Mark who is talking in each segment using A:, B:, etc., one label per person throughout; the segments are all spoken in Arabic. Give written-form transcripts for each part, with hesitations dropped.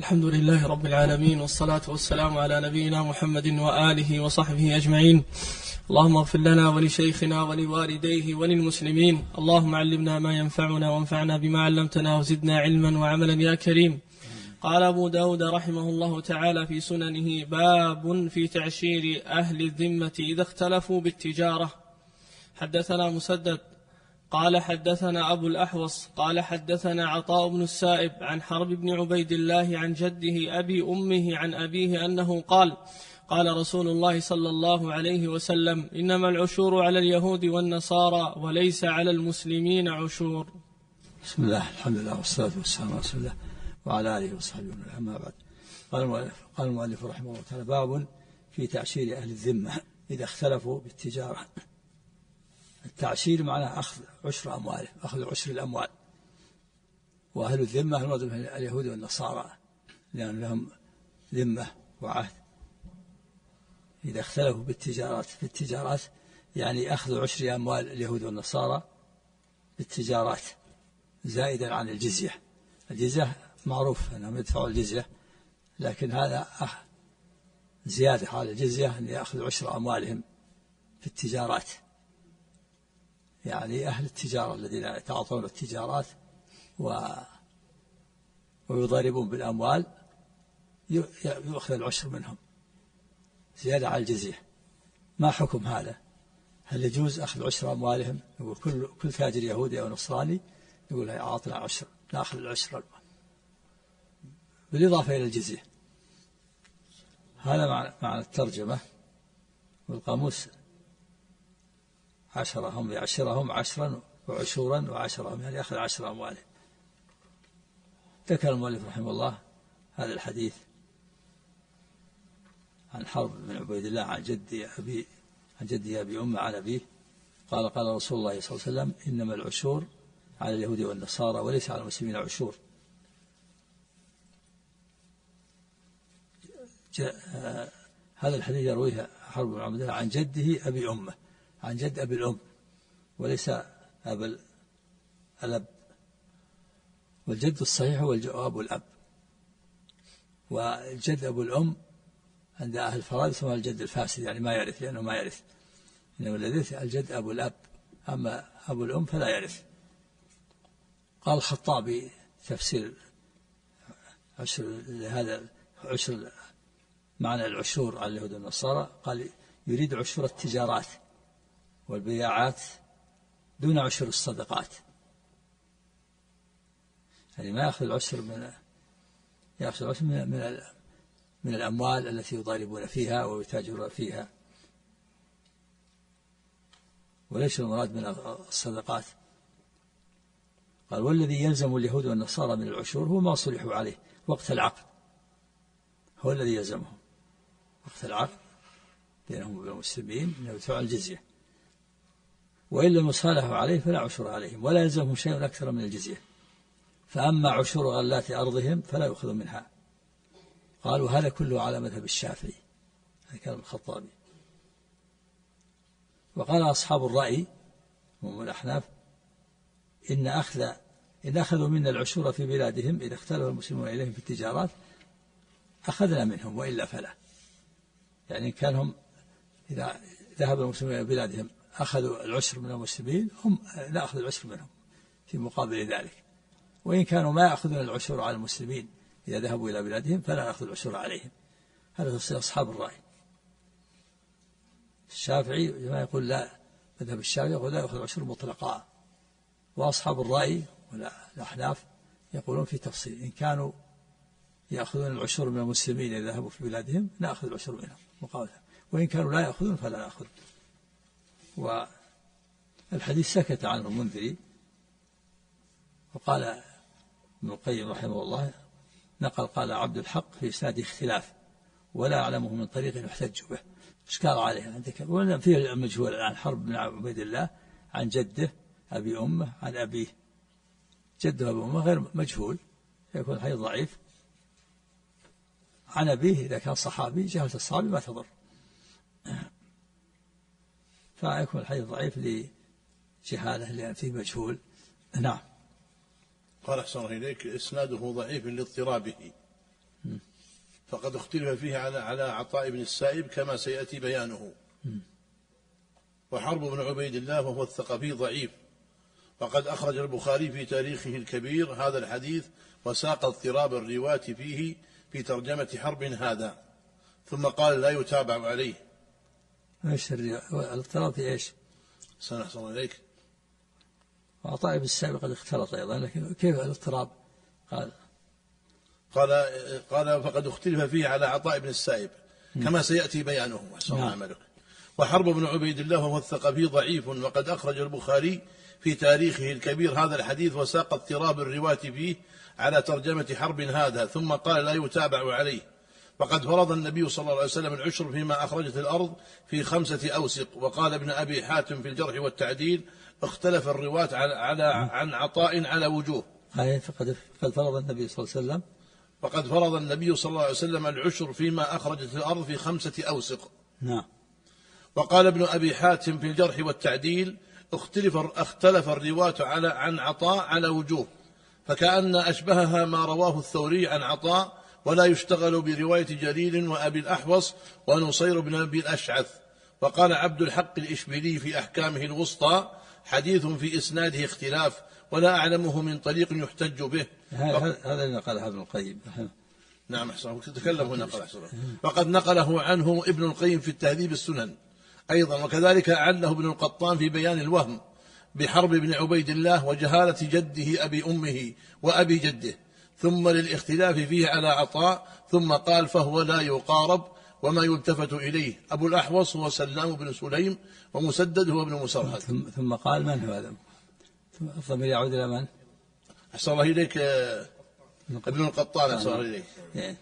A: الحمد لله رب العالمين، والصلاة والسلام على نبينا محمد وآله وصحبه أجمعين. اللهم اغفر لنا ولشيخنا ولوالديه وللمسلمين. اللهم علمنا ما ينفعنا وانفعنا بما علمتنا وزدنا علما وعملا يا كريم. قال أبو داود رحمه الله تعالى في سننه: باب في تعشير أهل الذمة إذا اختلفوا بالتجارة. حدثنا مسدد قال حدثنا أبو الأحوص قال حدثنا عطاء بن السائب عن حرب بن عبيد الله عن جده أبي أمه عن أبيه أنه قال: قال رسول الله صلى الله عليه وسلم: إنما العشور على اليهود والنصارى وليس على المسلمين عشور.
B: بسم الله، الحمد لله، والصلاة والسلام على رسول الله وعلى آله وصحبه. أما بعد، قال المؤلف رحمه الله تعالى: باب في تعشير أهل الذمة إذا اختلفوا بالتجارة. التعشير معناه أخذ عشر أمواله، أخذ عشر الأموال. وأهل الذمة المراد بهم اليهود والنصارى، لأن لهم ذمة وعهد. إذا اختلفوا بالتجارات يعني أخذ عشر أموال اليهود والنصارى بالتجارات زائدا عن الجزية. الجزية معروف أنهم يدفعوا الجزية، لكن هذا زيادة على الجزية أن يأخذ عشر أموالهم في التجارات. يعني أهل التجارة الذين يتعاطون التجارات ويضاربون بالأموال يؤخذ العشر منهم زيادة على الجزية. ما حكم هذا؟ هل يجوز أخذ عشر أموالهم؟ يقول كل تاجر يهودي أو نصراني يقول: أعطنا عشر، نأخذ العشر بالإضافة إلى الجزية. هذا معنى الترجمة. والقاموس: عشرهم يعشرهم عشرا وعشورا وعشرهم، يعني أخذ عشر أموالهم. ذكر المؤلف رحمه الله هذا الحديث عن حرب بن عبيد الله عن جدي أبي أمه عن أبيه قال: قال رسول الله صلى الله عليه وسلم: إنما العشور على اليهود والنصارى وليس على المسلمين عشور. هذا الحديث يرويه حرب بن عبيد الله عن جده أبي أمه، عن جد أبي الأم وليس أبا الأب. والجد الصحيح هو أبو الأب، والجد أبو الأم عند أهل الفرائض ثم الجد الفاسد، يعني ما يرث، لأنه ما يرث. إنما الذي يرث الجد أبو الأب، أما أبو الأم فلا يرث. قال الخطابي تفسير هذا عشر، معنى العشور على اليهود والنصارى، قال: يريد عشور التجارات والبياعات دون عشر الصدقات. يعني ما يأخذ العشر من الأموال التي يضاربون فيها ويتاجرون فيها، وليس المراد من الصدقات. قال: والذي يلزم اليهود والنصارى من العشور هو ما صلحوا عليه وقت العقد، هو الذي يلزمهم وقت العقد بينهم وبين المسلمين أن يدفعوا الجزية. وإن لم يصالحوا عليه فلا عشر عليهم ولا يلزمهم شيء أكثر من الجزية. فأما عشور غلات أرضهم فلا يؤخذ منها. قالوا: هذا كله على مذهب الشافعي. هذا كلام الخطابي. وقال أصحاب الرأي وهم الأحناف: إن أخذوا منا العشور في بلادهم إذا اختلف المسلمون إليهم في التجارات أخذنا منهم وإلا فلا. يعني كانهم إذا ذهب المسلمون إلى بلادهم أخذوا العشر من المسلمين، هم نأخذ العشر منهم في مقابل ذلك. وإن كانوا ما يأخذون العشور على المسلمين إذا ذهبوا إلى بلادهم فلا نأخذ العشور عليهم. هذا تفسير أصحاب الرأي. الشافعي ما يقول لا، مذهب الشافعي يقول لا يأخذ العشور مطلقا. وأصحاب الرأي والأحناف يقولون في تفصيل: إن كانوا يأخذون العشور من المسلمين إذا ذهبوا في بلادهم نأخذ العشور منهم مقابلها، وإن كانوا لا يأخذون فلا نأخذ. والحديث سكت عنه المنذري. وقال ابن القيم رحمه الله قال عبد الحق في إسناد اختلاف ولا أعلمه من طريق يحتج به. إشكال عليه عندك، ولا فيه المجهول عن حرب بن عبيد الله عن جده أبي أمه عن أبيه. جده أبي أمه غير مجهول، يكون الحديث ضعيف. عن أبيه إذا كان صحابي، جهلة الصحابي ما تضر، فيكون الحديث ضعيف لجهاله لأن فيه مجهول. نعم.
C: قال: أحسن إليك، إسناده ضعيف لاضطرابه. فقد اختلف فيه على عطاء بن السائب كما سيأتي بيانه. وحرب بن عبيد الله وهو الثقفي ضعيف، وقد أخرج البخاري في تاريخه الكبير هذا الحديث وساق اضطراب الرواة فيه في ترجمة حرب هذا، ثم قال لا يتابع عليه.
B: ايش الاضطراب في ايش؟
C: سنحصل إليك.
B: عطاء بن السائب قد اختلط أيضا، لكن كيف الاضطراب؟
C: قال فقد اختلف فيه على عطاء بن السائب كما سيأتي بيانه. عمله. وحرب بن عبيد الله وهو الثقفي ضعيف، وقد أخرج البخاري في تاريخه الكبير هذا الحديث وساق اضطراب الرواة فيه على ترجمة حرب هذا، ثم قال لا يتابع عليه. وقد فرض النبي صلى الله عليه وسلم العشر فيما أخرجت الأرض في 5 أوسق. وقال ابن أبي حاتم في الجرح والتعديل اختلف الرواة عن عطاء على وجوه.
B: فقد فرض النبي صلى الله عليه وسلم
C: وقد فرض النبي صلى الله عليه وسلم العشر فيما أخرجت الأرض في 5 أوسق.
B: نعم.
C: وقال ابن أبي حاتم في الجرح والتعديل اختلف الرواة عن عطاء على وجوه، فكأن أشبهها ما رواه الثوري عن عطاء، ولا يشتغل برواية جرير وأبي الأحوص ونصير بن أبي الأشعث. وقال عبد الحق الإشبيلي في أحكامه الوسطى حديث في إسناده اختلاف، ولا أعلمه من طريق يحتج به.
B: هذا اللي نقله ابن القيم.
C: نعم أحسن، تكلم هنا قال أحسن. وقد نقله عنه ابن القيم في التهذيب السنن أيضا، وكذلك أعله ابن القطان في بيان الوهم بحرب بن عبيد الله وجهالة جده أبي أمه وأبي جده، ثم للاختلاف فيه على عطاء، ثم قال فهو لا يقارب وما يلتفت إليه. أبو الأحوص هو سلام بن سليم، ومسدد هو ابن مسرهد.
B: ثم قال من هو هذا؟ الضمير يعود إلى من؟
C: أحسن الله إليك ابن القطان. أحسن الله إليك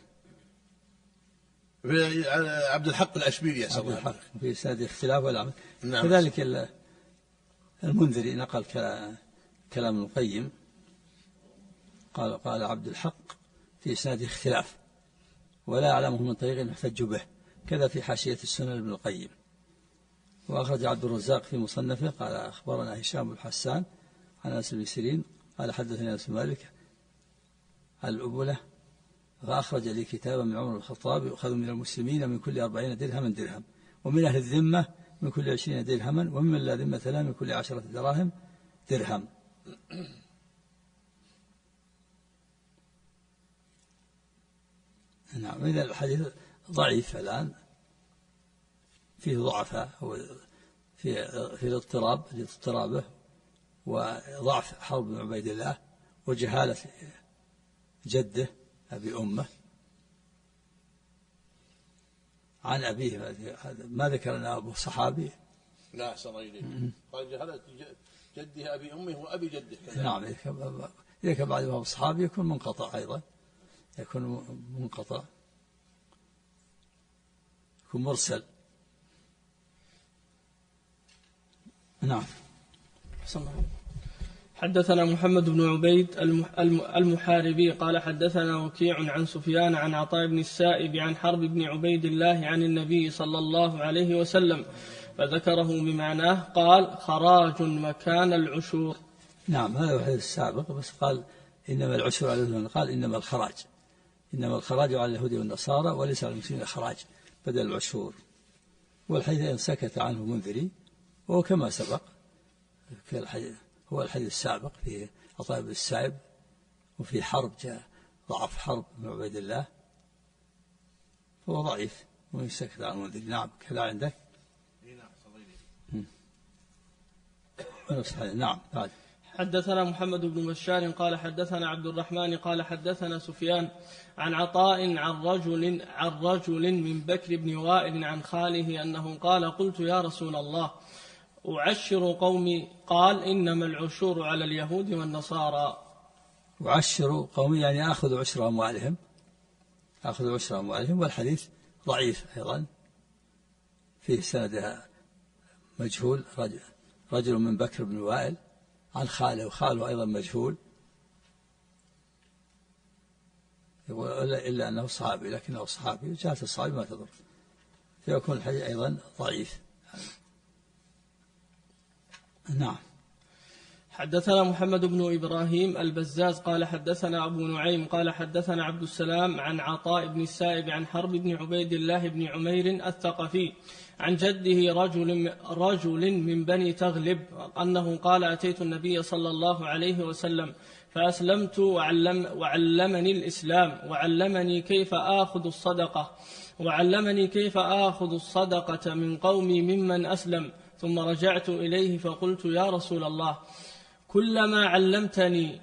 C: عبد الحق الأشبيلي.
B: عبد الحق في إسناد اختلاف ولا
C: نعم.
B: كذلك المنذري نقل كلام القيم، قال عبد الحق في إسناد اختلاف ولا أعلمه من طريق يحتج به، كذا في حاشية السنن ابن القيم. وأخرج عبد الرزاق في مصنفه قال أخبرنا هشام بن حسان عن أنس بن سيرين قال حدثني أنس بن مالك عن الأبولة فأخرج لي كتابا من عمر الخطاب يؤخذ من المسلمين من كل 40 درهم، ومن أهل الذمة من كل 20 درهما، وممن لا ذمة له من كل 10 دراهم درهم. نعم. إذا الحديث ضعيف الآن، فيه ضعفاء في الاضطراب لاضطرابه، وضعف حرب بن عبيد الله، وجهالة جده أبي أمه عن أبيه. ما ذكر أن أبو صحابي.
C: لا أحسن إليك. قال جهالة جده أبي أمه وأبي جده.
B: نعم. إذا كان بعد أبو صحابي يكون منقطع أيضا، يكون منقطع، يكون مرسل. نعم.
A: حدثنا محمد بن عبيد المحاربي قال حدثنا وكيع عن سفيان عن عطاء بن السائب عن حرب بن عبيد الله عن النبي صلى الله عليه وسلم فذكره بمعناه، قال خراج مكان العشور.
B: نعم. هذا هو الحديث السابق، بس قال إنما العشور على اليهود، قال إنما الخراج على اليهود والنصارى وليس على المسلمين خراج بدل العشور. والحديث سكت عنه منذري، وهو كما سبق في الحديث، هو الحديث السابق في عطاء بن السائب، وفي حرب جاء ضعف حرب بن عبيد الله، فهو ضعيف ويسكت عنه منذري. نعم. كذا عندك. نعم. بعد
A: حدثنا محمد بن بشار قال حدثنا عبد الرحمن قال حدثنا سفيان عن عطاء عن رجل من بكر بن وائل عن خاله أنه قال قلت يا رسول الله أعشر قومي، قال إنما العشور على اليهود والنصارى.
B: أعشر قومي يعني أخذ عشر أموالهم، والحديث ضعيف أيضا، فيه سندها مجهول، رجل من بكر بن وائل عن خاله، وخاله أيضا مجهول، إلا أنه صحابي، لكنه صحابي، جاءة الصحابي ما تضر، فيكون الحديث أيضا ضعيف. نعم.
A: حدثنا محمد بن إبراهيم البزاز قال حدثنا أبو نعيم قال حدثنا عبد السلام عن عطاء بن السائب عن حرب بن عبيد الله بن عمير الثقفي عن جده رجل من بني تغلب أنه قال أتيت النبي صلى الله عليه وسلم فأسلمت وعلمني الإسلام وعلمني كيف آخذ الصدقة من قومي ممن أسلم. ثم رجعت إليه فقلت يا رسول الله كلما علمتني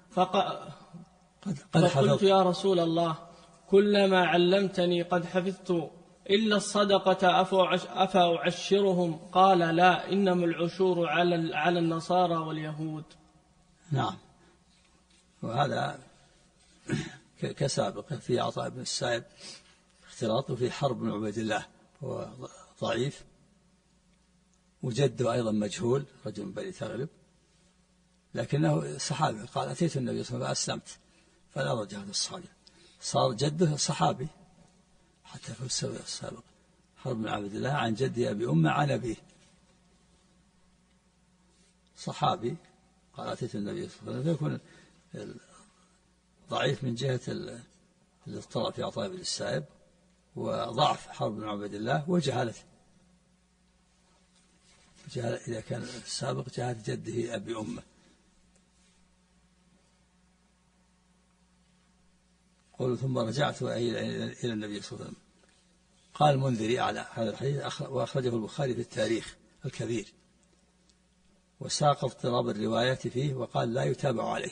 A: قد حفظت إلا الصدقة أفأعشرهم؟ قال لا، إنما العشور على النصارى واليهود.
B: نعم. وهذا كسابق في عطاء بن السائب اختلاط، وفي حرب بن عبيد الله هو ضعيف، وجده أيضا مجهول رجل من بني تغلب، لكنه صحابي. قال أتيت النبي صلى الله عليه وسلم فأسلمت، فلا رجع هذا الصحابي، صار جده صحابي حتى في السابق. حرب بن عبد الله عن جدي أبي أمة عن أبيه صحابي. قال أتيت النبي صلى الله عليه وسلم، فيكون ضعيف من جهة الاضطراب في عطاء بن السائب، وضعف حرب بن عبد الله، وجهالته إذا كان السابق جهالة جده أبي أمة. قل ثم رجعت إلى النبي صلى الله عليه وسلم. قال المنذري على هذا الحديث وأخرجه البخاري في التاريخ الكبير، وساق اضطراب الروايات فيه وقال لا يتابع عليه.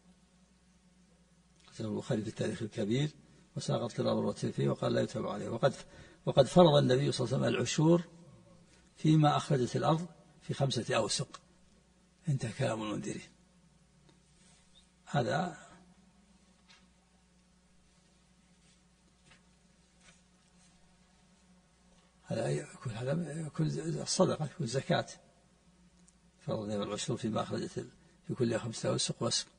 B: أخرجه البخاري في التاريخ الكبير وساق اضطراب الروايات فيه وقال لا يتابع عليه. وقد فرض النبي صلى الله عليه وسلم العشور فيما أخرجت الأرض في 5 أوسق. انتهى كلام المنذري. هذا يكون الصدقة، يكون زكاة. فرض العشور فيما أخرجت في كل 5 أوسق وسق.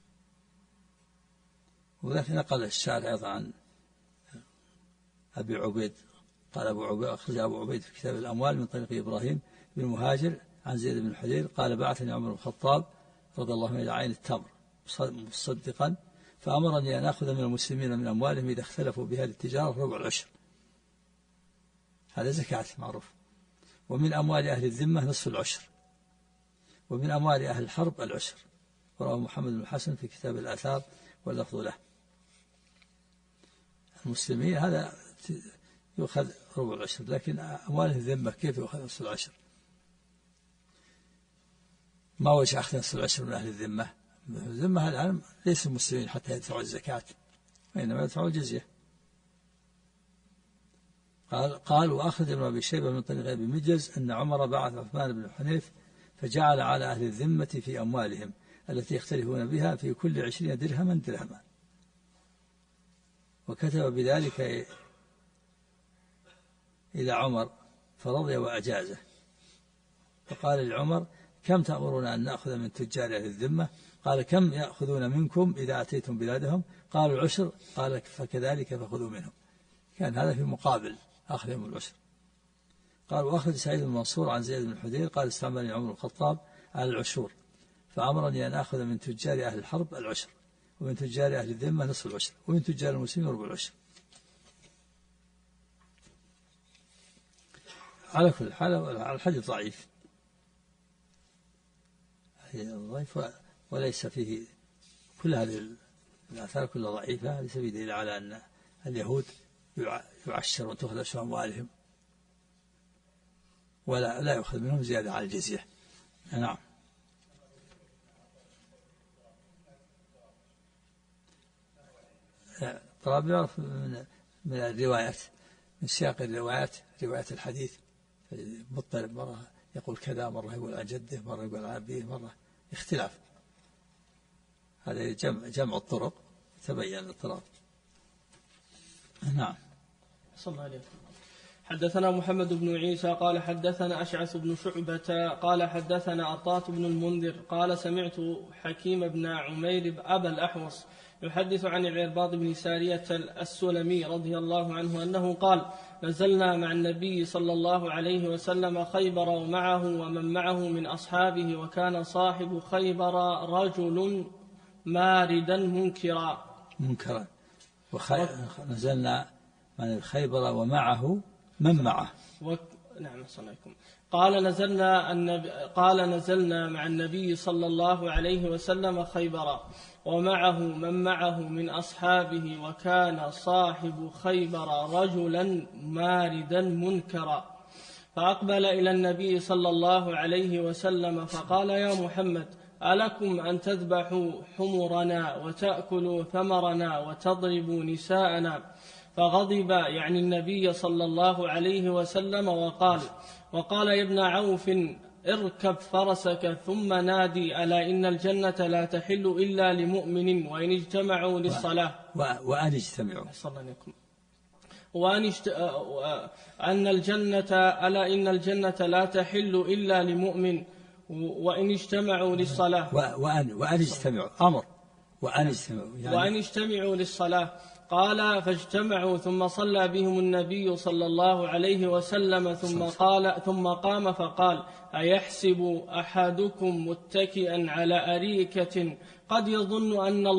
B: ولكن نقل الشارع أيضا عن أبي عبيد، قال أبو عبيد أخرج أبو عبيد في كتاب الأموال من طريق إبراهيم بن مهاجر عن زيد بن حجير قال بعثني عمر بن الخطاب رضي الله عنه إلى عين التمر مصدقا، فأمرني أن أخذ من المسلمين من أموالهم إذا اختلفوا بهذه التجارة ربع العشر. هذا زكاة معروف. ومن أموال أهل الذمة نصف العشر، ومن أموال أهل الحرب العشر. ورواه محمد بن الحسن في كتاب الآثار واللفظ له. المسلمين هذا يؤخذ ربع العشر، لكن أموال الذمة كيف يؤخذ نصف العشر؟ ما وجه أخذ نصف العشر من أهل الذمة؟ الذمة الآن ليس المسلمين حتى يدفعوا الزكاة، وإنما يدفعوا الجزية. قال وأخرج ابن أبي شيبة من طريق أبي مجز أن عمر بعث عثمان بن حنيف فجعل على أهل الذمة في أموالهم التي يختلفون بها في كل 20 درهما، وكتب بذلك إلى عمر فرضي وأجازه. فقال لعمر كم تأمرون أن نأخذ من تجار أهل الذمة؟ قال كم يأخذون منكم إذا أتيتم بلادهم؟ قالوا العشر. قال فكذلك فخذوا منهم. كان هذا في مقابل أخذهم العشر. قال وأخرج سعيد بن منصور عن زيد بن حدير قال استعملني عمر الخطاب على العشور، فأمرني أن أخذ من تجار أهل الحرب العشر، ومن تجار أهل الذمة نصف العشر، ومن تجار المسلمين ربع العشر. على كل حال الحديث ضعيف، ضعيف وليس فيه كل هذه الآثار كلها ضعيفة، ليس فيه دليل على أن اليهود يعشر وتأخذ أشياء أموالهم ولا يأخذ منهم زيادة على الجزية. نعم. طلب يعرف من الروايات، من سياق الروايات، روايات الحديث مضطرب، مرة يقول كذا، مرة يقول عن جده، مرة يقول عن أبيه، مرة اختلاف. هذا جمع الطرق تبين الاضطراب. نعم.
A: صلى عليه. حدثنا محمد بن عيسى قال حدثنا أشعث بن شعبة قال حدثنا عطاة بن المنذر قال سمعت حكيم بن عمير أبا الأحوص يحدث عن العرباض بن سارية السلمي رضي الله عنه أنه قال: نزلنا مع النبي صلى الله عليه وسلم خيبر ومعه ومن معه من أصحابه، وكان صاحب خيبر رجل ماردا منكرا.
B: نزلنا مع خيبر ومعه من معه.
A: نعم صليكم. قال نزلنا مع النبي صلى الله عليه وسلم خيبر ومعه من معه من أصحابه، وكان صاحب خيبر رجلا ماردا منكرا. فأقبل إلى النبي صلى الله عليه وسلم فقال: يا محمد، ألكم أن تذبحوا حمرنا وتأكلوا ثمرنا وتضربوا نساءنا؟ فغضب يعني النبي صلى الله عليه وسلم وقال يا ابن عوف، اركب فرسك ثم نادي: ألا إن الجنة لا تحل إلا لمؤمن وإن اجتمعوا للصلاة.
B: وأن اجتمعوا
A: أن الجنة ألا إن الجنة لا تحل إلا لمؤمن وإن اجتمعوا للصلاة.
B: وأن اجتمعوا أمر وأن
A: اجتمعوا للصلاة. قال: فاجتمعوا، ثم صلى بهم النبي صلى الله عليه وسلم، ثم قام فقال: أيحسب أحدكم متكئا على أريكة قد يظن أن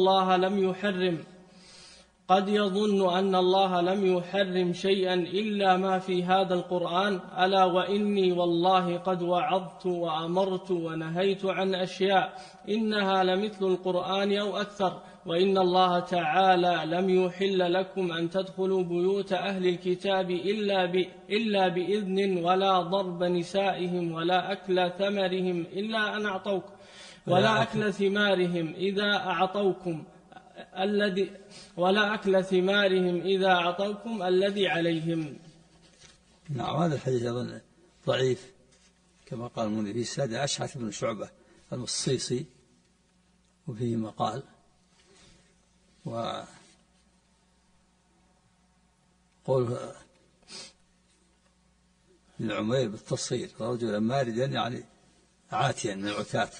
A: الله لم يحرم شيئا إلا ما في هذا القرآن؟ ألا وإني والله قد وعظت وأمرت ونهيت عن أشياء إنها لمثل القرآن أو أكثر، وإن الله تعالى لم يحل لكم أن تدخلوا بيوت أهل الكتاب إلا بإذن، ولا ضرب نسائهم، ولا أكل ثمرهم إلا أن أعطوكم، ولا أكل ثمارهم إذا أعطوكم الذي عليهم.
B: نعم. هذا الحديث أظن ضعيف كما قال المنذري في السادة أشعث بن شعبة المصيصي، وفيه مقال. وقول للعمير بالتصغير: رجلا ماردا يعني عاتيا من العتاة.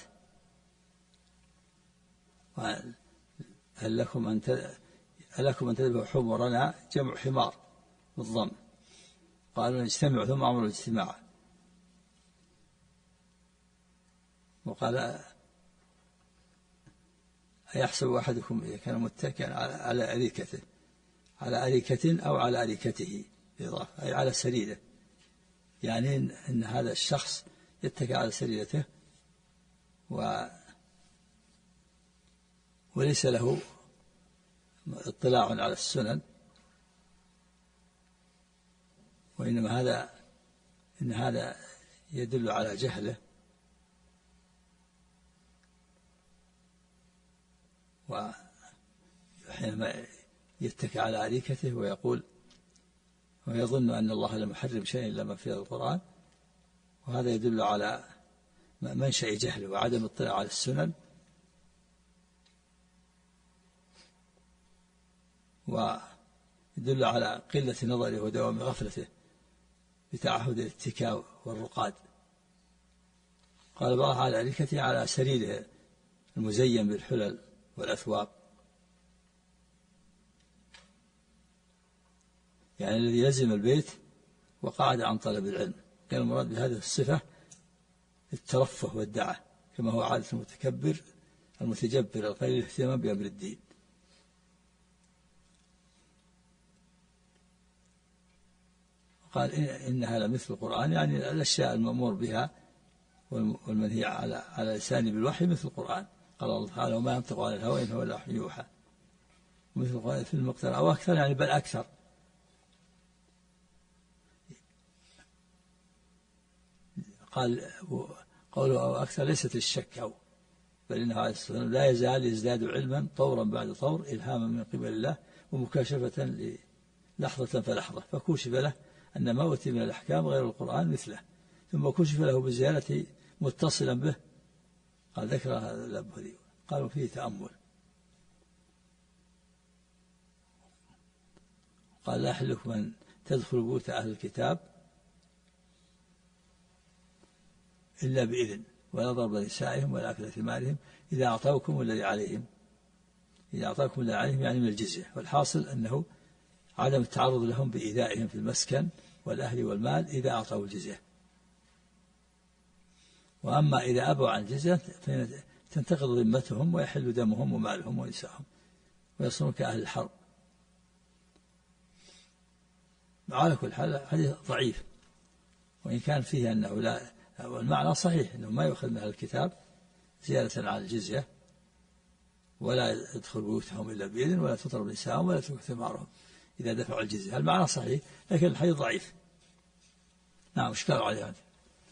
B: ألكم أن تذبحوا حمرنا، جمع حمار بالضم. قالوا نجتمع، ثم أمروا الاجتماع. وقال: أيحسب أحدكم إذا كان متكئا على أريكة أو على أريكته بالإضافة، أي على سريره، يعني إن هذا الشخص يتكئ على سريرته وليس له اطلاع على السنن، وإنما هذا يدل على جهله. وحينما يتكئ على أريكته ويقول ويظن أن الله لم يحرم شيئا إلا ما في القرآن، وهذا يدل على منشأ جهله وعدم الاطلاع على السنن، ويدل على قلة نظره ودوام غفلته بتعهد الاتكاء والرقاد. قال: بقى على أريكته، على سريره المزين بالحلل والأثواب، يعني الذي لزم البيت وقعد عن طلب العلم. كان المراد بهذه الصفة الترفه والدعة، كما هو عادة المتجبر القليل الاهتمام بأمر الدين. قال: إنها لمثل القرآن، يعني الأشياء المأمور بها والمنهي على لسانه بالوحي مثل القرآن. قال الله تعالى: وما ينطق عن الهوى إن هو إلا وحي يوحى. مثل القرآن في المقدار أو أكثر، يعني بل أكثر. قال: قوله أو أكثر ليست الشك بل إنه عليه الصلاة والسلام لا يزال يزداد علما طورا بعد طور، إلهاما من قبل الله ومكاشفة لحظة فلحظة، فكشف له أن ما أوتي من الأحكام غير القرآن مثله، ثم كشف له بزيادة متصلا به. قال: ذكر هذا الأبهري. قالوا: فيه تأمل. قال: لا يحل لكم أن تدخلوا بيوت أهل الكتاب إلا بإذن، ولا ضرب نسائهم ولا أكل ثمارهم إذا أعطوكم الذي عليهم، إذا أعطاكم الله عليهم يعني من الجزية. والحاصل أنه عدم التعرض لهم بإيذائهم في المسكن والأهل والمال إذا أعطوا الجزية. وأما إذا أبوا عن الجزية تنتقض ذمتهم ويحل دمهم ومالهم ونساءهم ويصيرون كأهل الحرب. على كل حال حديث ضعيف، وإن كان فيه أنه لا، والمعنى صحيح أنه ما يؤخذ من أهل الكتاب زيادة على الجزية، ولا يدخل بيوتهم إلا بإذن، ولا تضرب نساءهم، ولا تؤكل ثمارهم إذا دفعوا الجزية. المعنى صحيح لكن الحديث ضعيف. نعم. إشكال عليه هذا.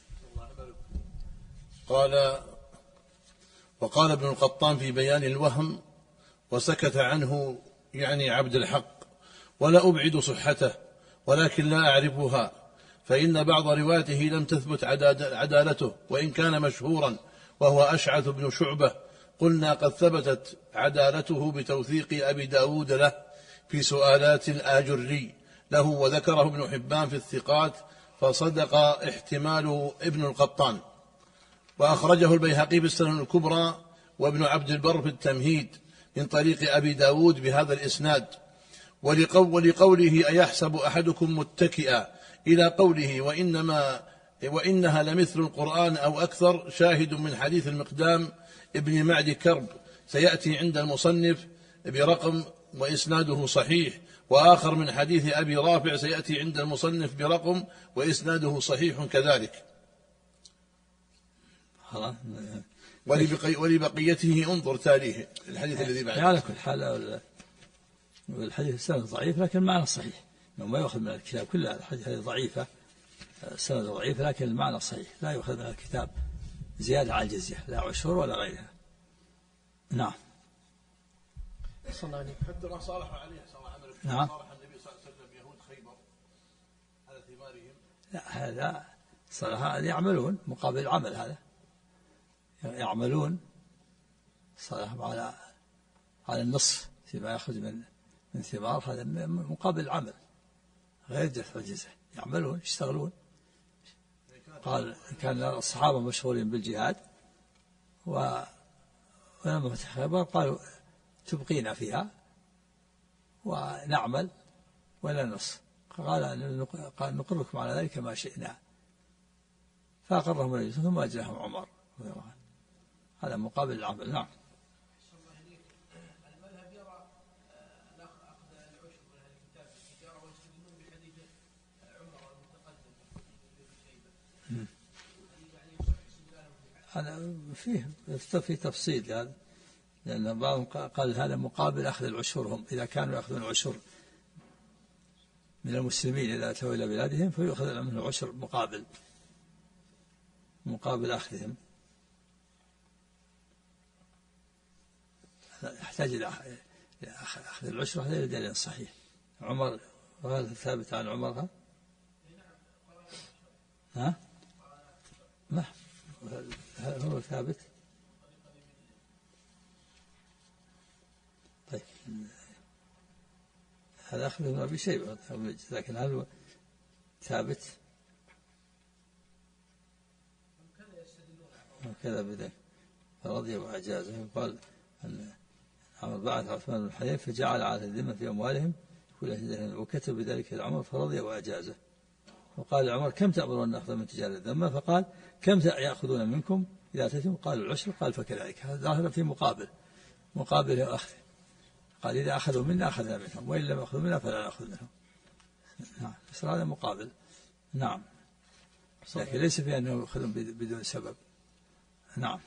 C: وقال ابن القطان في بيان الوهم وسكت عنه يعني عبد الحق، ولا أبعد صحته ولكن لا أعرفها، فإن بعض روايته لم تثبت عدالته وإن كان مشهورا، وهو أشعث بن شعبة. قلنا قد ثبتت عدالته بتوثيق أبي داود له في سؤالات الآجري له، وذكره ابن حبان في الثقات، فصدق احتماله ابن القطان. وأخرجه البيهقي بالسنن الكبرى وابن عبد البر في التمهيد من طريق أبي داود بهذا الإسناد. ولقوله أيحسب أحدكم متكئا إلى قوله وإنها لمثل القرآن أو أكثر، شاهد من حديث المقدام ابن معد كرب سيأتي عند المصنف برقم وإسناده صحيح، وآخر من حديث أبي رافع سيأتي عند المصنف برقم وإسناده صحيح كذلك. ولبقيته انظر تاليه الحديث الذي بعده.
B: على كل حال الحديث السند ضعيف لكن المعنى صحيح، انه ما يؤخذ من الكتاب كلها. الحديث ضعيفة، السند ضعيف لكن المعنى صحيح، لا يؤخذ من الكتاب زيادة على الجزية، لا عشر ولا غيرها. نعم.
C: حتى ما صالح عليه
B: نعم.
C: صالح النبي صلى الله عليه وسلم يهود خيبر على ثمارهم.
B: لا، هذا صراحة يعملون مقابل العمل، هذا يعملون صراحة على النصف فيما يأخذ من ثمار، هذا مقابل العمل غير دفع الجزية. يعملون يشتغلون. قال كان الصحابة مشغولين بالجهاد، ولما فتح خيبر قالوا تبقينا فيها ونعمل ولا نص. قال نقركم على ذلك ما شئنا، فأقرهم النبي ثم أجلهم عمر. هذا مقابل العمل. نعم.
A: المذهب يرى أخذ العشر من أهل الكتاب في التجارة ويستدلون بحديث عمر المتقدم
B: هذا فيه تفصيل هذا، لأن بعضهم قال هذا مقابل أخذ العشور. هم إذا كانوا يأخذون العشور من المسلمين إذا أتوا إلى بلادهم فيأخذ منه العشر مقابل أخذهم. يحتاج إلى أخذ العشر، هذا دليل صحيح. عمر، وهذا ثابت عن عمر. ها؟ ما هو ثابت. طيب هذا أخذ من أبي شيبة، لكن هل هو ثابت؟ كذا بذلك فرضي وأجازه. قال أن عمر بعث عثمان بن حنيف فجعل على الذمة في أموالهم وكتب بذلك العمر فرضي وأجازه. وقال عمر كم تأمرون أن نأخذ من تجار الذمة؟ فقال كم يأخذون منكم إذا أتيتم؟ قالوا العشر. قال فكذلك. هذا ظاهر في مقابل أخذ. قال إذا أخذوا منا أخذنا منهم، وإن لم يأخذوا منا فلا نأخذ منهم. نعم. بس هذا مقابل. نعم. لكن ليس في أنه يأخذون بدون سبب. نعم.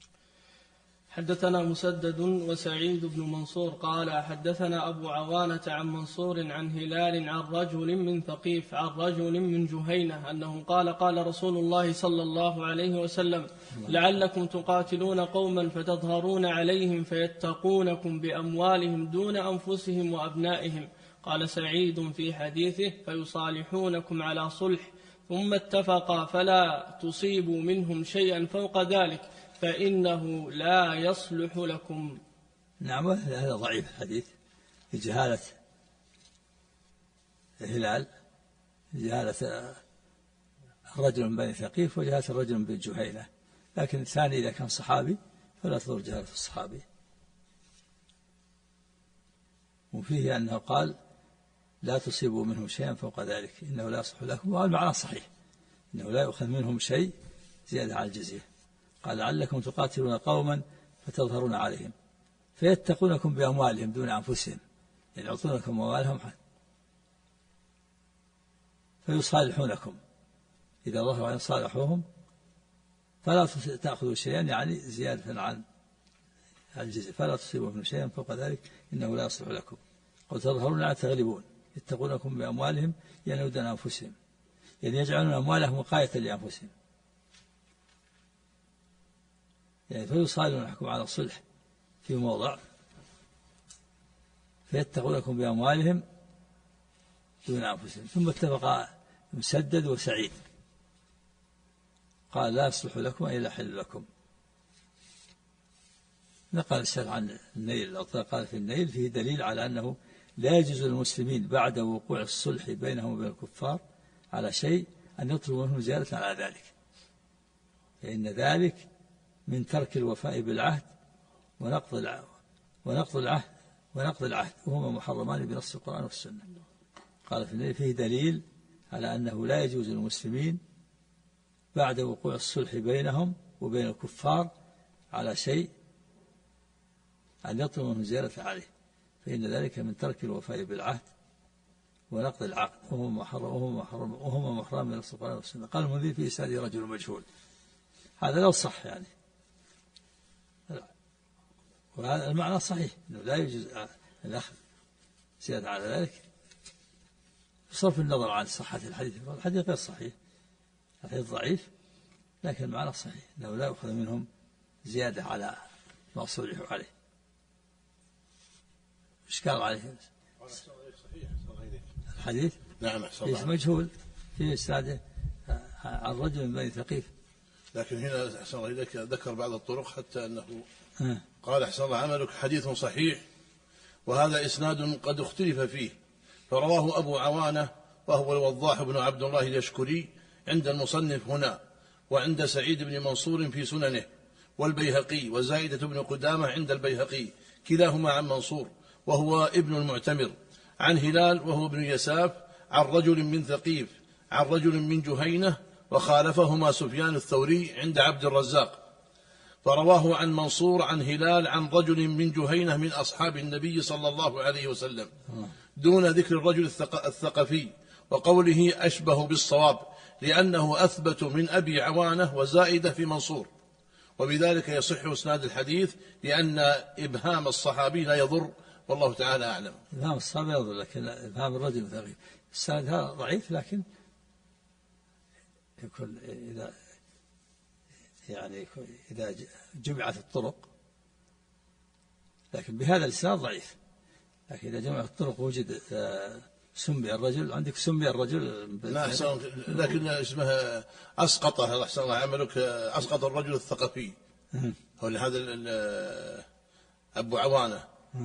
A: حدثنا مسدد وسعيد بن منصور قال حدثنا أبو عوانة عن منصور عن هلال عن رجل من ثقيف عن رجل من جهينة أنه قال قال رسول الله صلى الله عليه وسلم لعلكم تقاتلون قوما فتظهرون عليهم فيتقونكم بأموالهم دون أنفسهم وأبنائهم. قال سعيد في حديثه فيصالحونكم على صلح ثم اتفقا فلا تصيبوا منهم شيئا فوق ذلك فإنه لا يصلح لكم.
B: نعم. هذا ضعيف الحديث في جهالة هلال، جهالة الرجل من بني ثقيف وجهالة الرجل من بني جهينة. لكن الثاني إذا كان صحابي فلا تضر جهالة الصحابي. وفيه أنه قال لا تصيبوا منهم شيئا فوق ذلك إنه لا يصلح لكم، وهذا المعنى صحيح إنه لا يؤخذ منهم شيء زيادة على الجزية. قال لعلكم تقاتلون قوما فتظهرون عليهم فيتقونكم بأموالهم دون أنفسهم، يعني يعطونكم أموالهم فيصالحونكم، إذا ظهروا أن صالحوهم فلا تأخذوا شيئا يعني زيادة عن الجزية، فلا تصيبوا منهم شيئا فوق ذلك إنه لا يصلح لكم. قل تظهرون لا تغلبون يتقونكم بأموالهم يعني دون أنفسهم، يعني يجعلون أموالهم وقاية لأنفسهم، يعني فيصالحونكم على الصلح في موضع فيتقونكم بأموالهم دون أنفسهم. ثم اتفق مسدد وسعيد قال لا يصلح لكم أي لا يحل لكم. نقل الشرع عن النيل، قال في النيل فيه دليل على أنه لا يجوز للمسلمين بعد وقوع الصلح بينهم وبين الكفار على شيء أن يطلبوا منهم زيادة على ذلك، فإن ذلك من ترك الوفاء بالعهد ونقض العهد وهما محرمان بنص القرآن والسنة. قال في النيل فيه دليل على أنه لا يجوز للمسلمين بعد وقوع الصلح بينهم وبين الكفار على شيء أن يطلبوا منهم زيادة عليه، فإن ذلك من ترك الوفاء بالعهد ونقض العقد وهما محرم من القرآن والسنة. قال المنذر في إسناده رجل مجهول، هذا لو صح يعني، وهذا المعنى صحيح أنه لا يجوز الأخذ زيادة على ذلك بصرف النظر عن صحة الحديث، الحديث غير صحيح، الحديث ضعيف، لكن المعنى صحيح أنه لا يأخذ منهم زيادة على ما صلحوا عليه. إيش قال عليه الحديث؟
C: نعم
B: مجهول في إسناده عن رجل من بني ثقيف،
C: لكن هنا أحسن الله إليك ذكر بعض الطرق حتى أنه قال أحسن الله عملك حديث صحيح وهذا إسناد قد اختلف فيه، فرواه أبو عوانة وهو الوضاح بن عبد الله اليشكري عند المصنف هنا، وعند سعيد بن منصور في سننه، والبيهقي وزائدة بن قدامة عند البيهقي كلاهما عن منصور وهو ابن المعتمر، عن هلال وهو ابن يساف، عن رجل من ثقيف، عن رجل من جهينة، وخالفهما سفيان الثوري عند عبد الرزاق. فرواه عن منصور عن هلال عن رجل من جهينة من أصحاب النبي صلى الله عليه وسلم دون ذكر الرجل الثقفي، وقوله أشبه بالصواب لأنه أثبت من أبي عوانة وزائدة في منصور، وبذلك يصح إسناد الحديث لأن إبهام الصحابي لا يضر، والله تعالى أعلم.
B: إبهام الصحابي يضر، لكن إبهام الرجل الثقفي السند هذا ضعيف، لكن يكون إذا جمعت الطرق، لكن بهذا الإسناد ضعيف، لكن إذا جمعت الطرق وجد سمي الرجل، عندك سمي الرجل
C: لكن اسمها أسقطه أحسن الله عملك، أسقط الرجل الثقفي هو هذا أبو عوانة.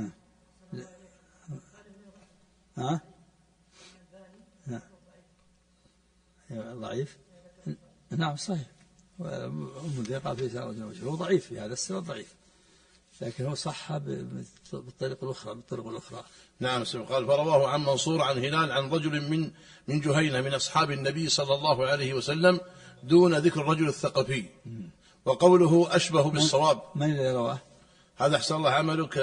B: ضعيف، نعم صحيح، قال في هو ضعيف في هذا السند ضعيف، لكن هو صح بالطريق الأخرى.
C: نعم قال فرواه عن منصور عن هلال عن رجل من جهينة من أصحاب النبي صلى الله عليه وسلم دون ذكر الرجل الثقفي، وقوله أشبه بالصواب.
B: من اللي رواه؟
C: هذا أحسن الله عملك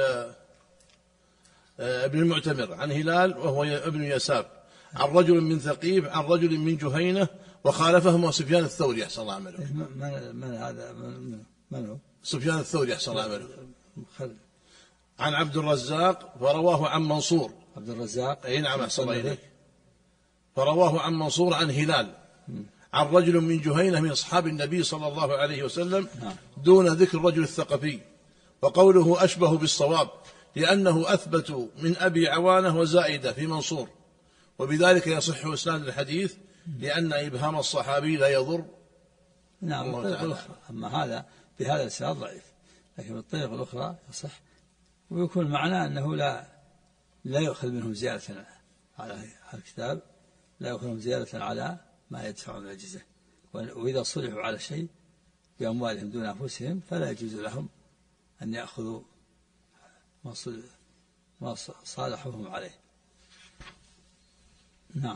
C: ابن المعتمر عن هلال وهو ابن يساف عن رجل من ثقيف عن رجل من جهينة، وخالفهم سفيان الثوري أحسن الله عمله.
B: من هذا؟ من هو؟
C: سفيان الثوري أحسن الله عمله. عن عبد الرزاق فرواه عن منصور.
B: عبد الرزاق
C: أي نعم أحسن الله إليك. فرواه عن منصور عن هلال عن رجل من جهينة من أصحاب النبي صلى الله عليه وسلم دون ذكر الرجل الثقفي، وقوله أشبه بالصواب لأنه أثبت من أبي عوانة وزائدة في منصور، وبذلك يصح إسناد الحديث لأن إبهام الصحابي لا يضر.
B: نعم بالطريق الأخرى، أما هذا بهذا الإسناد ضعيف، لكن بالطريق الأخرى يصح، ويكون معناه أنه لا يؤخذ منهم زيادة على الكتاب، لا يؤخذ منهم زيادة على ما يدفعون من الجزية، وإذا صلحوا على شيء بأموالهم دون أنفسهم فلا يجوز لهم أن يأخذوا ما صالحهم عليه. نعم.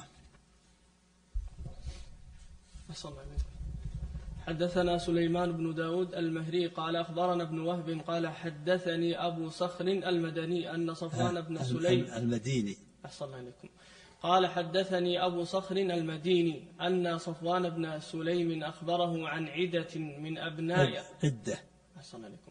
A: حدثنا سليمان بن داود المهري قال أخبرنا ابن وهب قال حدثني أبو صخر المدني أن صفوان بن سليم
B: المديني
A: أحسن عليكم قال حدثني أبو صخر المديني أن صفوان بن سليم أخبره عن عدة من أبناء أحسن عليكم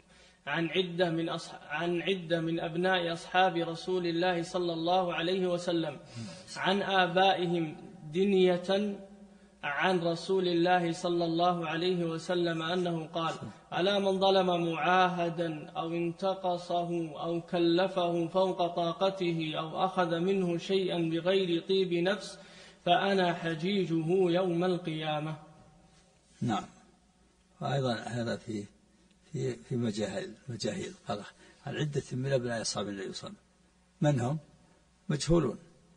A: عن عدة من أبناء أصحاب رسول الله صلى الله عليه وسلم عن آبائهم دنية عن رسول الله صلى الله عليه وسلم أنه قال: ألا من ظلم معاهدا أو انتقصه أو كلفه فوق طاقته أو أخذ منه شيئا بغير طيب نفس فأنا حجيجه يوم القيامة.
B: نعم. وأيضا هذا في مجاهيل قال عن عدة من أبناء أصحاب النبي صلى الله عليه وسلم. من هم؟ مجهولون،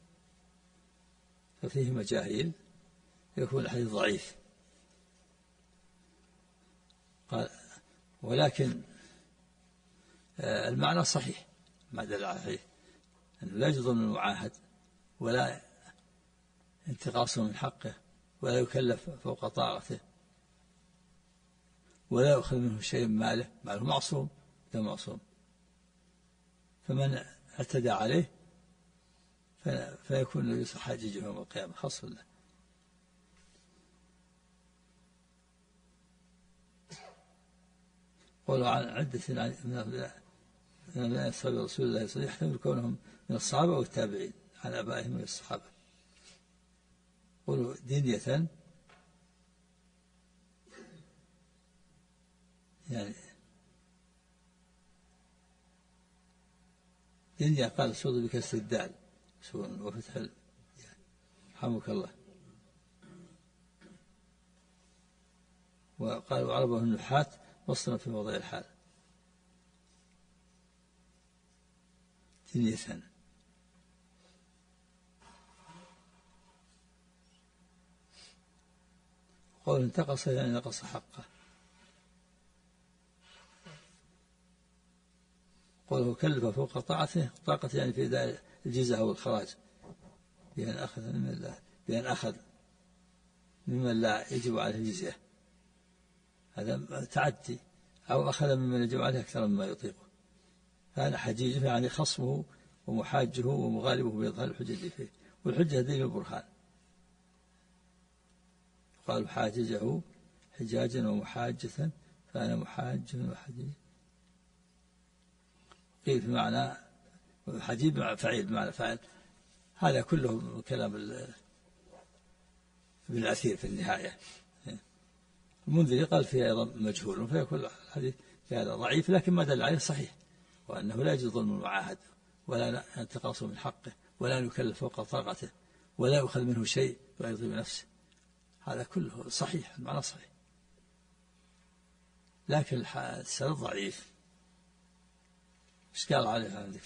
B: ففيه مجاهيل يكون الحديث ضعيف. قال ولكن المعنى صحيح ما دل عليه أنه لا يظلم المعاهد ولا انتقاصه من حقه ولا يكلف فوق طاقته ولا يأخذ منه شيء من ماله معصوم، ده معصوم. فمن اعتدى عليه فيكون له حاجج يوم القيامة خاص له. قولوا عن عدة من أصحاب رسول الله صلى الله عليه وسلم يحتمل كونهم من الصحابة والتابعين عن آبائهم من الصحابة. قولوا دنية يعني دنيا قال شوط بكسر الدال وفتح حمك الله. وقالوا عربه النحات وصلنا في موضع الحال دنية. قول انتقص يعني نقص حقه. قوله كلف فوق طاقته يعني في إداء الجزاء أو الخراج بأن أخذ ممن لا يجب عليه الجزية، هذا تعدي، أو أخذ ممن يجب عليه أكثر مما يطيقه، فأنا حجيجه يعني خصمه ومحاجه ومغالبه بإظهار الحجة فيه، والحجة دليل البرهان. قال حاججه حجاجا ومحاجة فأنا محاج وحجيج. قيل في معنى حجيب فعيل بمعنى فاعل. هذا كله كلام ابن الأثير في النهاية. المنذري قال فيه أيضا مجهول، فيكون الحديث هذا ضعيف لكن ما دل عليه صحيح، وأنه لا يجوز ظلم المعاهد ولا انتقاصه من حقه ولا يكلف فوق طاقته ولا يؤخذ منه شيء ويرضي بنفسه. هذا كله صحيح، المعنى صحيح، لكن السند ضعيف. ايش قال عليه عندك؟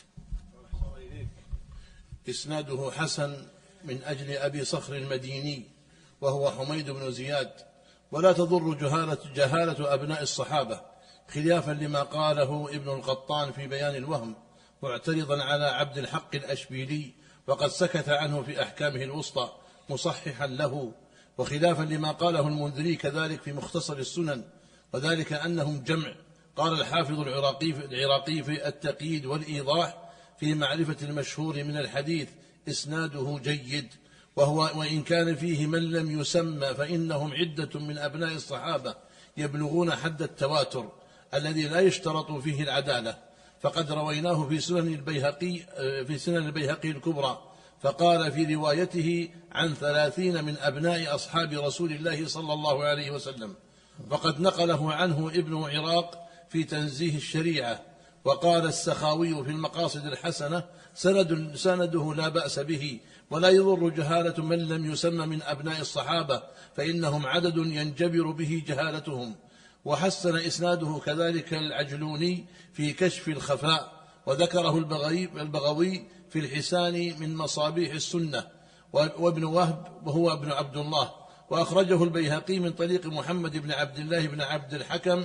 C: إسناده حسن من أجل أبي صخر المديني وهو حميد بن زياد، ولا تضر جهالة أبناء الصحابة، خلافا لما قاله ابن القطان في بيان الوهم معترضا على عبد الحق الأشبيلي، وقد سكت عنه في أحكامه الوسطى مصححا له، وخلافا لما قاله المنذري كذلك في مختصر السنن، وذلك أنهم جمع. قال الحافظ العراقي في التقييد والإيضاح في معرفة المشهور من الحديث: إسناده جيد، وإن كان فيه من لم يسمى فإنهم عدة من أبناء الصحابة يبلغون حد التواتر الذي لا يشترط فيه العدالة، فقد رويناه في سنن البيهقي الكبرى، فقال في روايته عن 30 من أبناء أصحاب رسول الله صلى الله عليه وسلم، وقد نقله عنه ابن عراق في تنزيه الشريعة. وقال السخاوي في المقاصد الحسنة: سنده لا بأس به، ولا يضر جهالة من لم يسمى من أبناء الصحابة، فإنهم عدد ينجبر به جهالتهم. وحسن إسناده كذلك العجلوني في كشف الخفاء، وذكره البغوي في الحسان من مصابيح السنة، وابن وهب وهو ابن عبد الله، وأخرجه البيهقي من طريق محمد بن عبد الله بن عبد الحكم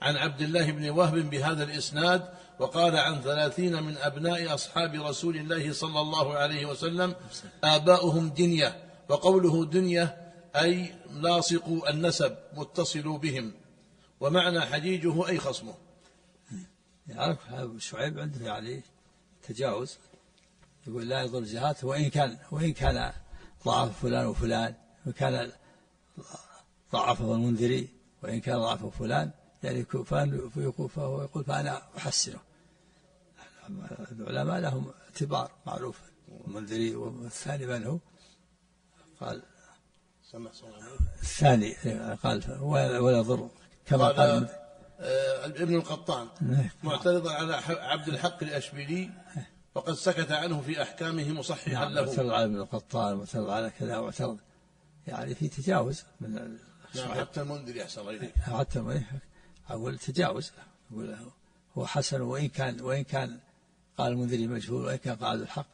C: عن عبد الله بن وهب بهذا الإسناد، وقال عن 30 من أبناء أصحاب رسول الله صلى الله عليه وسلم آباؤهم دنية، وقوله دنية أي لاصق النسب متصل بهم، ومعنى حجيجه أي خصمه.
B: يعرف شعيب عنده يعني تجاوز، يقول لا يضر جهات وإن كان ضعف فلان وفلان، وكان ضعفه المنذري، وإن كان ضعفه فلان يعني فهو يقول فأنا أحسنه. العلماء لهم اعتبار معروف. المنذري والثاني من هو؟ قال الثاني قال ولا يضر كما قال
C: ابن القطان معترضا على عبد الحق الأشبيلي، وقد سكت عنه في أحكامه مصححا له.
B: معترض على ابن القطان، معترض على كذا، معترض يعني في تجاوز من
C: حتى المنذر يحصل إليه،
B: حتى أقول تجاوز، أقول هو حسن وإن كان قال المنذري مجهول، وإن كان قال الحق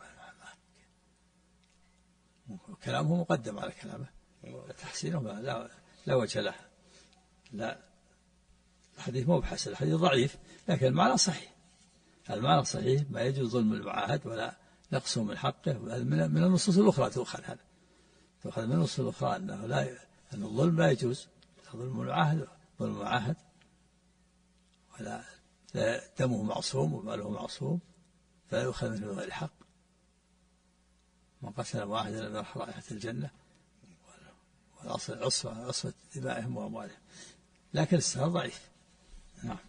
B: كلامه مقدم على كلامه، تحسينه لا وجه له. لا، الحديث مو بحسن، الحديث ضعيف، لكن المعنى صحيح. المعنى صحيح، ما يجوز ظلم المعاهد ولا نقصه من حقه. من النصوص الأخرى تؤخذ من النصوص الأخرى أن الظلم لا يجوز، ظلم المعاهد ولا دمه معصوم وماله معصوم، فلا يؤخذ منه غير الحق. من قتل واحدا من رائحة الجنة، والأصل عصمة دمائهم وأموالهم، لكن السند ضعيف. نعم.